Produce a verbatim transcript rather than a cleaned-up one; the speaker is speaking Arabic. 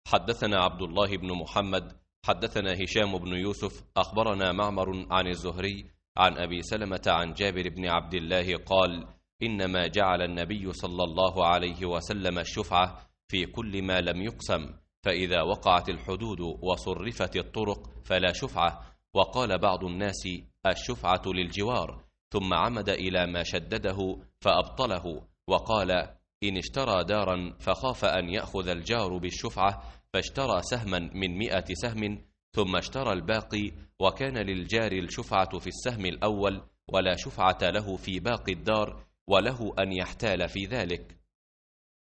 حدثنا عبد الله بن محمد حدثنا هشام بن يوسف أخبرنا معمر عن الزهري عن أبي سلمة عن جابر بن عبد الله قال: إنما جعل النبي صلى الله عليه وسلم الشفعة في كل ما لم يقسم، فإذا وقعت الحدود وصرفت الطرق فلا شفعة. وقال بعض الناس: الشفعة للجوار، ثم عمد إلى ما شدده فأبطله، وقال: إن اشترى دارا فخاف أن يأخذ الجار بالشفعة فاشترى سهما من مئة سهم ثم اشترى الباقي، وكان للجار الشفعة في السهم الأول ولا شفعة له في باقي الدار، وله أن يحتال في ذلك.